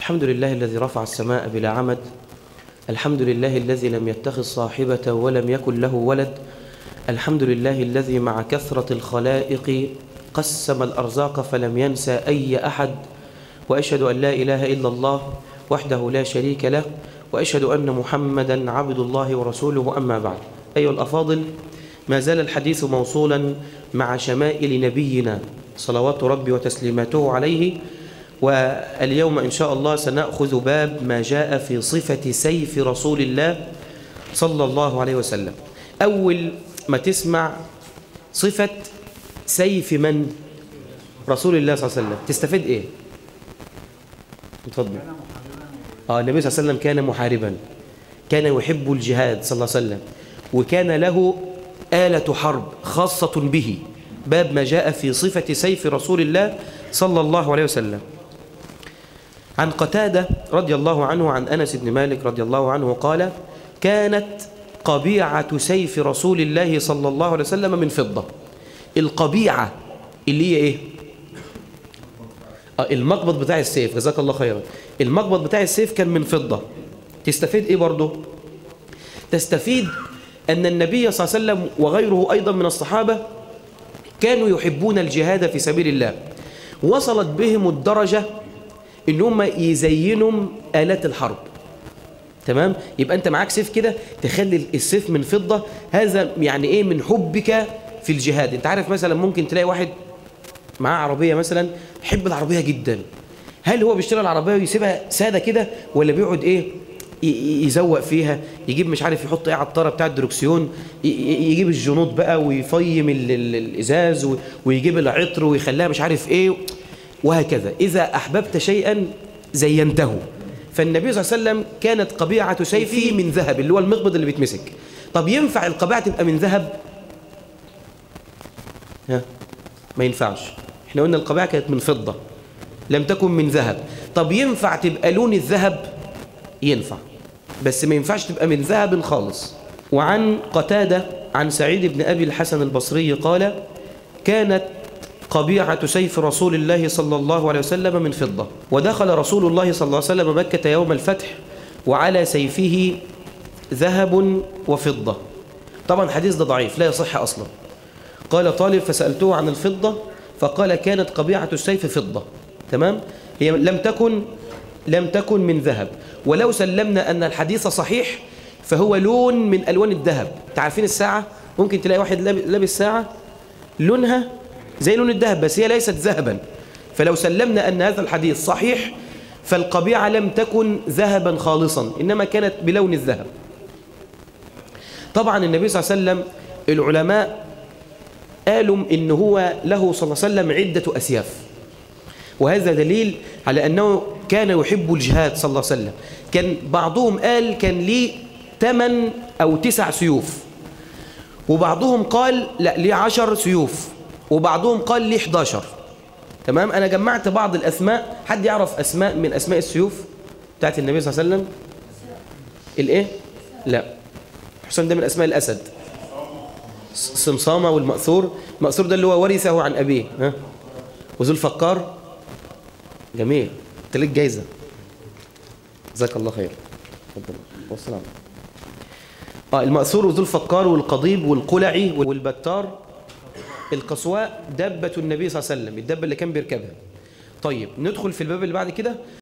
الحمد لله الذي رفع السماء بلا عمد. الحمد لله الذي لم يتخذ صاحبة ولم يكن له ولد. الحمد لله الذي مع كثرة الخلائق قسم الأرزاق فلم ينسى أي أحد. وأشهد أن لا إله إلا الله وحده لا شريك له، وأشهد أن محمدا عبد الله ورسوله. أما بعد، أيها الأفاضل، ما زال الحديث موصولا مع شمائل نبينا صلوات ربي وتسليماته عليه، واليوم إن شاء الله سنأخذ باب ما جاء في صفة سيف رسول الله صلى الله عليه وسلم. أول ما تسمع صفة سيف من؟ رسول الله صلى الله عليه وسلم، تستفيد إيه؟ اتفضل. النبي صلى الله عليه وسلم كان محاربا، كان يحب الجهاد صلى الله عليه وسلم، وكان له آلة حرب خاصة به. باب ما جاء في صفة سيف رسول الله صلى الله عليه وسلم. عن قتادة رضي الله عنه عن أنس بن مالك رضي الله عنه قال: كانت قبيعة سيف رسول الله صلى الله عليه وسلم من فضة. القبيعة اللي هي إيه؟ المقبض بتاع السيف، جزاك الله خيرا. المقبض بتاع السيف كان من فضة. تستفيد إيه برضه؟ تستفيد أن النبي صلى الله عليه وسلم وغيره أيضا من الصحابة كانوا يحبون الجهاد في سبيل الله. وصلت بهم الدرجة إنهم يزينوا آلات الحرب. تمام؟ يبقى أنت معاك سيف كده، تخلي السيف من فضة. هذا يعني إيه؟ من حبك في الجهاد. أنت عارف مثلا ممكن تلاقي واحد معاه عربية مثلا، يحب العربية جدا. هل هو بيشتري العربية ويسيبها سادة كده، ولا بيقعد إيه؟ يزوق فيها، يجيب مش عارف يحط ايه عطاره بتاع الدركسيون، يجيب الجنوط بقى ويفيم الازاز ويجيب العطر ويخليها مش عارف ايه، وهكذا. اذا احببت شيئا زينته. فالنبي صلى الله عليه وسلم كانت قبيعه سيفه من ذهب، اللي هو المقبض اللي بيتمسك. طب ينفع القبيعه تبقى من ذهب؟ ما ينفعش. احنا قلنا القبيعه كانت من فضه، لم تكن من ذهب. طب ينفع تبقى لون الذهب؟ ينفع، بس ما ينفعش تبقى من ذهب خالص. وعن قتادة عن سعيد بن أبي الحسن البصري قال: كانت قبيعة سيف رسول الله صلى الله عليه وسلم من فضة. ودخل رسول الله صلى الله عليه وسلم مكة يوم الفتح وعلى سيفه ذهب وفضة. طبعا الحديث ده ضعيف، لا يصح أصلا. قال طالب فسألته عن الفضة فقال: كانت قبيعة السيف فضة. تمام؟ هي لم تكن من ذهب. ولو سلمنا أن الحديث صحيح فهو لون من ألوان الذهب. تعرفين الساعة؟ ممكن تلاقي واحد لابس ساعة لونها زي لون الذهب بس هي ليست ذهبا. فلو سلمنا أن هذا الحديث صحيح فالقبيعة لم تكن ذهبا خالصا، إنما كانت بلون الذهب. طبعا النبي صلى الله عليه وسلم العلماء قالوا إن هو له صلى الله عليه وسلم عدة أسياف، وهذا دليل على أنه كان يحب الجهاد صلى الله عليه وسلم. كان بعضهم قال كان ليه 8 أو 9 سيوف، وبعضهم قال لا ليه 10 سيوف، وبعضهم قال ليه 11. تمام؟ أنا جمعت بعض الأسماء. حد يعرف أسماء من أسماء السيوف بتاعت النبي صلى الله عليه وسلم؟ الإيه؟ لا، حسن ده من أسماء الأسد. الصمصامة والمأثور. المأثور ده اللي هو ورثه عن أبيه. وذو الفقار. جميل، تلك جايزة، جزاك الله خير. اتفضل والسلام. المأثور وذو الفقار والقضيب والقلعي والبتار. القصواء دابة النبي صلى الله عليه وسلم، الدابة اللي كان بيركبها. طيب ندخل في الباب اللي بعد كده.